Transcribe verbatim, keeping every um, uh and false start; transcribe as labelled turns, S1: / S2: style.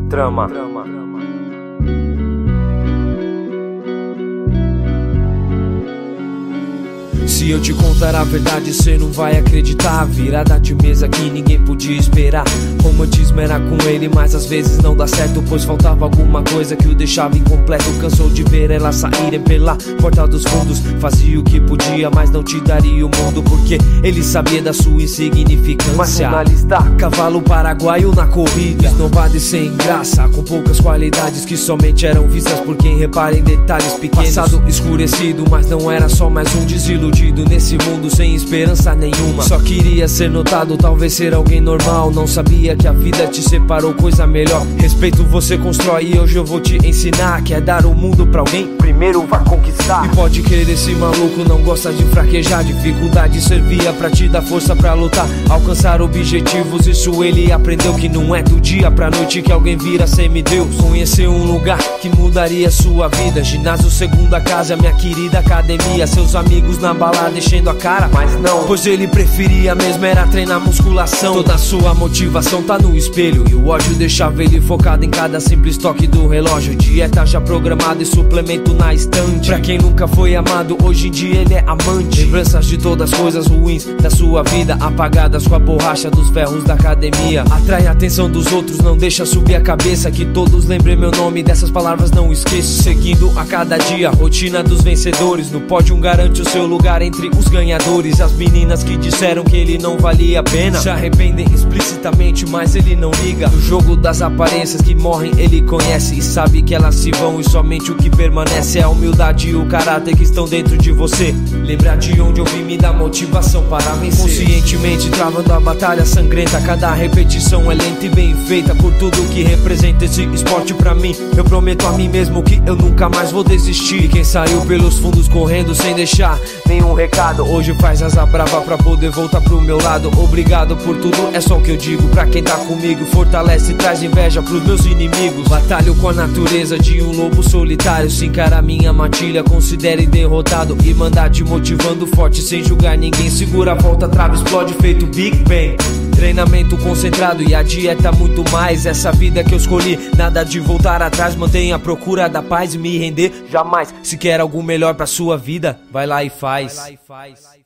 S1: Trama. Se eu te contar a verdade, cê não vai acreditar. Virada de mesa que ninguém podia esperar. Romantismo era com ele, mas às vezes não dá certo, pois faltava alguma coisa que o deixava incompleto. Cansou de ver elas saírem pela porta dos fundos. Fazia o que podia, mas não te daria o mundo, porque ele sabia da sua insignificância. Mas jornalista, cavalo paraguaio na corrida, esnobado e sem graça, com poucas qualidades que somente eram vistas por quem repara em detalhes pequenos. Passado escurecido, mas não era só mais um desiludido nesse mundo sem esperança nenhuma. Só queria ser notado, talvez ser alguém normal. Não sabia que a vida te separou, coisa melhor. Respeito você constrói e hoje eu vou te ensinar. Quer dar o mundo pra alguém? Primeiro vai conquistar. E pode crer, esse maluco não gosta de fraquejar. Dificuldade servia pra te dar força pra lutar, alcançar objetivos. Isso ele aprendeu, que não é do dia pra noite que alguém vira semideus. Conheceu um lugar que mudaria sua vida. Ginásio, segunda casa, minha querida academia. Seus amigos na balada enchendo a cara, mas não, pois ele preferia mesmo era treinar musculação. Toda sua motivação tá no espelho, e o ódio deixava ele focado em cada simples toque do relógio. Dieta já programada e suplemento na estante. Pra quem nunca foi amado, hoje em dia ele é amante. Lembranças de todas as coisas ruins da sua vida, apagadas com a borracha dos ferros da academia. Atrai a atenção dos outros, não deixa subir a cabeça. Que todos lembrem meu nome, dessas palavras não esqueço. Seguindo a cada dia, rotina dos vencedores. No pódio garante o seu lugar entre os ganhadores. As meninas que disseram que ele não valia a pena se arrependem explicitamente, mas ele não liga. No jogo das aparências que morrem ele conhece, e sabe que elas se vão, e somente o que permanece é a humildade e o caráter que estão dentro de você. Lembrar de onde eu vim me dá motivação para vencer. Conscientemente travando a batalha sangrenta, cada repetição é lenta e bem feita. Por tudo que representa esse esporte pra mim, eu prometo a mim mesmo que eu nunca mais vou desistir. E quem saiu pelos fundos correndo sem deixar nenhum recado, hoje faz asa brava pra poder voltar pro meu lado. Obrigado por tudo, é só o que eu digo. Pra quem tá comigo, fortalece e traz inveja pros meus inimigos. Batalho com a natureza de um lobo solitário. Se encara minha matilha, considere derrotado, e mandar te motivando forte sem julgar ninguém. Segura a volta, trava, explode feito Big Bang. Treinamento concentrado e a dieta muito mais. Essa vida que eu escolhi, nada de voltar atrás. Mantenha a procura da paz e me render jamais. Se quer algo melhor pra sua vida, vai lá e faz. Vai lá e faz.